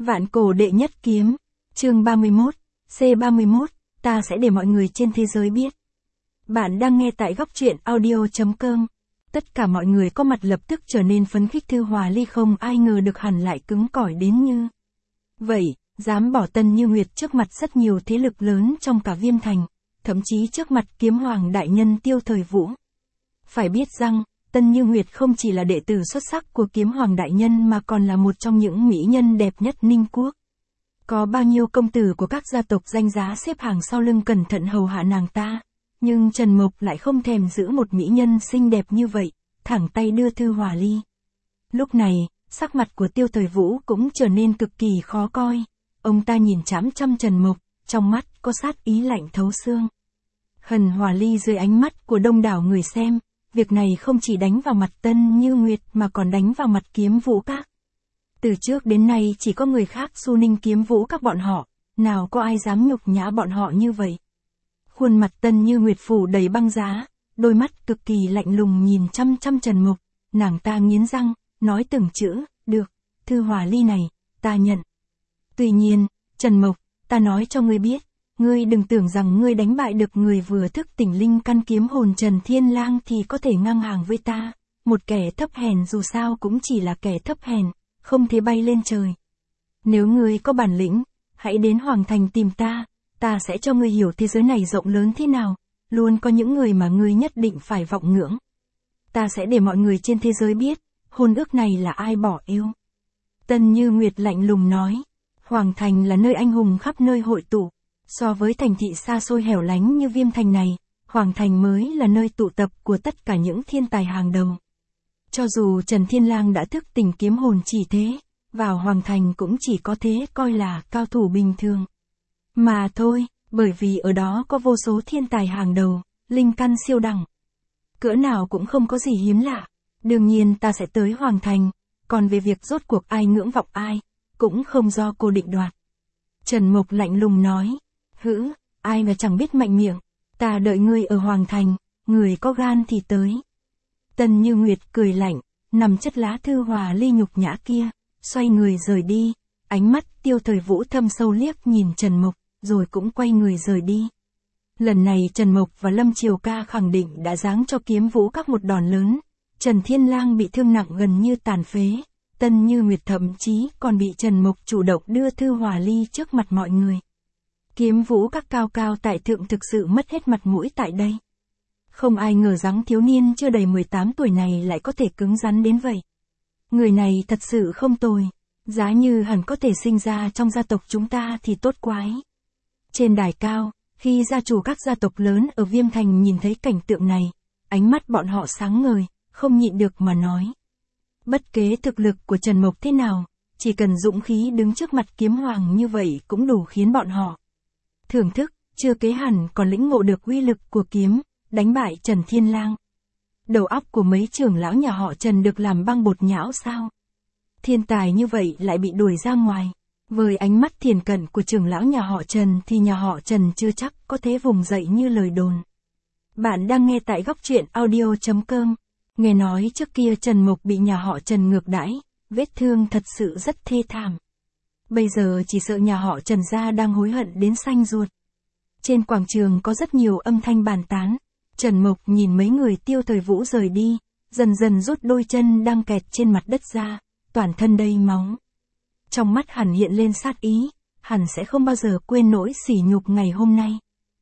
Vạn cổ đệ nhất kiếm. Chương 31, C31, ta sẽ để mọi người trên thế giới biết. Bạn đang nghe tại góc truyện audio.com. Tất cả mọi người có mặt lập tức trở nên phấn khích. Thư Hòa Ly không ai ngờ được hẳn lại cứng cỏi đến như vậy, dám bỏ Tân Như Nguyệt trước mặt rất nhiều thế lực lớn trong cả Viêm Thành, thậm chí trước mặt Kiếm Hoàng đại nhân Tiêu Thời Vũ. Phải biết rằng, Tân Như Nguyệt không chỉ là đệ tử xuất sắc của Kiếm Hoàng đại nhân mà còn là một trong những mỹ nhân đẹp nhất Ninh Quốc. Có bao nhiêu công tử của các gia tộc danh giá xếp hàng sau lưng cẩn thận hầu hạ nàng ta, nhưng Trần Mộc lại không thèm giữ một mỹ nhân xinh đẹp như vậy, thẳng tay đưa Thư Hòa Ly. Lúc này, sắc mặt của Tiêu Thời Vũ cũng trở nên cực kỳ khó coi. Ông ta nhìn chằm chằm Trần Mộc, trong mắt có sát ý lạnh thấu xương. Hần Hòa Ly dưới ánh mắt của đông đảo người xem, việc này không chỉ đánh vào mặt Tân Như Nguyệt mà còn đánh vào mặt Kiếm Vũ Các. Từ trước đến nay chỉ có người khác xu ninh Kiếm Vũ Các bọn họ, nào có ai dám nhục nhã bọn họ như vậy. Khuôn mặt Tân Như Nguyệt phủ đầy băng giá, đôi mắt cực kỳ lạnh lùng nhìn chăm chăm Trần Mộc, nàng ta nghiến răng, nói từng chữ, được, Thư Hòa Ly này, ta nhận. Tuy nhiên, Trần Mộc, ta nói cho ngươi biết, ngươi đừng tưởng rằng ngươi đánh bại được người vừa thức tỉnh linh căn kiếm hồn Trần Thiên Lang thì có thể ngang hàng với ta, một kẻ thấp hèn dù sao cũng chỉ là kẻ thấp hèn, không thể bay lên trời. Nếu ngươi có bản lĩnh, hãy đến Hoàng Thành tìm ta, ta sẽ cho ngươi hiểu thế giới này rộng lớn thế nào, luôn có những người mà ngươi nhất định phải vọng ngưỡng. Ta sẽ để mọi người trên thế giới biết, hôn ước này là ai bỏ yêu. Tân Như Nguyệt lạnh lùng nói, Hoàng Thành là nơi anh hùng khắp nơi hội tụ. So với thành thị xa xôi hẻo lánh như Viêm Thành này, Hoàng Thành mới là nơi tụ tập của tất cả những thiên tài hàng đầu. Cho dù Trần Thiên Lang đã thức tỉnh kiếm hồn chỉ thế, vào Hoàng Thành cũng chỉ có thế coi là cao thủ bình thường. Mà thôi, bởi vì ở đó có vô số thiên tài hàng đầu, linh căn siêu đẳng. Cỡ nào cũng không có gì hiếm lạ. Đương nhiên ta sẽ tới Hoàng Thành, còn về việc rốt cuộc ai ngưỡng vọng ai, cũng không do cô định đoạt. Trần Mộc lạnh lùng nói, ai mà chẳng biết mạnh miệng, ta đợi ngươi ở Hoàng Thành, người có gan thì tới. Tân Như Nguyệt cười lạnh, nằm chất lá Thư Hòa Ly nhục nhã kia, xoay người rời đi, ánh mắt Tiêu Thời Vũ thâm sâu liếc nhìn Trần Mộc, rồi cũng quay người rời đi. Lần này Trần Mộc và Lâm Triều Ca khẳng định đã giáng cho Kiếm Vũ Các một đòn lớn, Trần Thiên Lang bị thương nặng gần như tàn phế, Tân Như Nguyệt thậm chí còn bị Trần Mộc chủ động đưa Thư Hòa Ly trước mặt mọi người. Kiếm Vũ Các cao cao tại thượng thực sự mất hết mặt mũi tại đây. Không ai ngờ rằng thiếu niên chưa đầy 18 tuổi này lại có thể cứng rắn đến vậy. Người này thật sự không tồi, giá như hẳn có thể sinh ra trong gia tộc chúng ta thì tốt quá. Trên đài cao, khi gia chủ các gia tộc lớn ở Viêm Thành nhìn thấy cảnh tượng này, ánh mắt bọn họ sáng ngời, không nhịn được mà nói. Bất kể thực lực của Trần Mộc thế nào, chỉ cần dũng khí đứng trước mặt Kiếm Hoàng như vậy cũng đủ khiến bọn họ thưởng thức, chưa kế hẳn còn lĩnh ngộ được uy lực của kiếm, đánh bại Trần Thiên Lang. Đầu óc của mấy trưởng lão nhà họ Trần được làm băng bột nhão sao? Thiên tài như vậy lại bị đuổi ra ngoài. Với ánh mắt thiền cận của trưởng lão nhà họ Trần thì nhà họ Trần chưa chắc có thể vùng dậy như lời đồn. Bạn đang nghe tại góc truyện audio.com. Nghe nói trước kia Trần Mộc bị nhà họ Trần ngược đãi, vết thương thật sự rất thê thảm. Bây giờ chỉ sợ nhà họ Trần gia đang hối hận đến xanh ruột. Trên quảng trường có rất nhiều âm thanh bàn tán. Trần Mộc nhìn mấy người Tiêu Thời Vũ rời đi, dần dần rút đôi chân đang kẹt trên mặt đất ra, toàn thân đầy máu. Trong mắt hẳn hiện lên sát ý, hẳn sẽ không bao giờ quên nỗi sỉ nhục ngày hôm nay.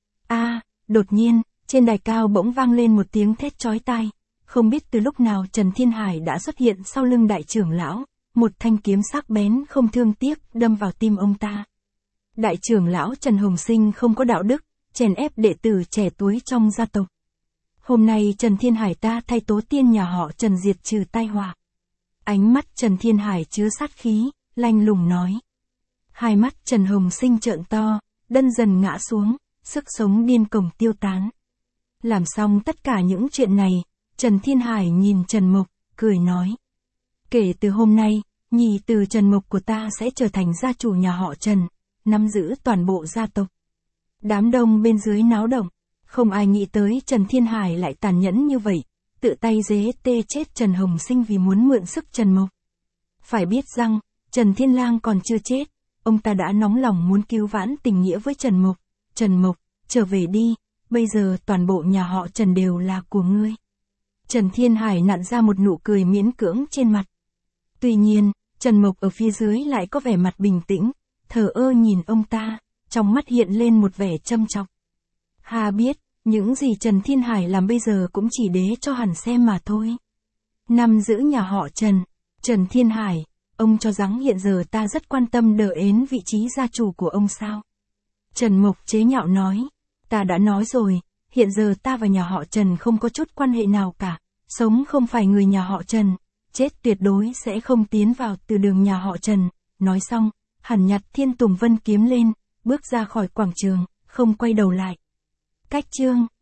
Đột nhiên, trên đài cao bỗng vang lên một tiếng thét chói tai. Không biết từ lúc nào Trần Thiên Hải đã xuất hiện sau lưng đại trưởng lão, một thanh kiếm sắc bén không thương tiếc đâm vào tim ông ta. Đại trưởng lão Trần Hồng Sinh không có đạo đức, chèn ép đệ tử trẻ tuổi trong gia tộc. Hôm nay Trần Thiên Hải ta thay tố tiên nhà họ Trần diệt trừ tai họa. Ánh mắt Trần Thiên Hải chứa sát khí, lạnh lùng nói. Hai mắt Trần Hồng Sinh trợn to, đân dần ngã xuống, sức sống điên cuồng tiêu tán. Làm xong tất cả những chuyện này, Trần Thiên Hải nhìn Trần Mộc, cười nói. Kể từ hôm nay, nhị tử Trần Mộc của ta sẽ trở thành gia chủ nhà họ Trần, nắm giữ toàn bộ gia tộc. Đám đông bên dưới náo động, không ai nghĩ tới Trần Thiên Hải lại tàn nhẫn như vậy, tự tay giết chết Trần Hồng Sinh vì muốn mượn sức Trần Mộc. Phải biết rằng, Trần Thiên Lang còn chưa chết, ông ta đã nóng lòng muốn cứu vãn tình nghĩa với Trần Mục. Trần Mục, trở về đi, bây giờ toàn bộ nhà họ Trần đều là của ngươi. Trần Thiên Hải nặn ra một nụ cười miễn cưỡng trên mặt. Tuy nhiên, Trần Mục ở phía dưới lại có vẻ mặt bình tĩnh, thờ ơ nhìn ông ta, trong mắt hiện lên một vẻ châm chọc. Hà biết, những gì Trần Thiên Hải làm bây giờ cũng chỉ để cho hắn xem mà thôi. Nắm giữ nhà họ Trần, Trần Thiên Hải, ông cho rằng hiện giờ ta rất quan tâm đỡ ến vị trí gia chủ của ông sao? Trần Mục chế nhạo nói, ta đã nói rồi, hiện giờ ta và nhà họ Trần không có chút quan hệ nào cả, sống không phải người nhà họ Trần, chết tuyệt đối sẽ không tiến vào từ đường nhà họ Trần. Nói xong, hắn nhặt Thiên Tùng Vân kiếm lên, bước ra khỏi quảng trường, không quay đầu lại. Cách chương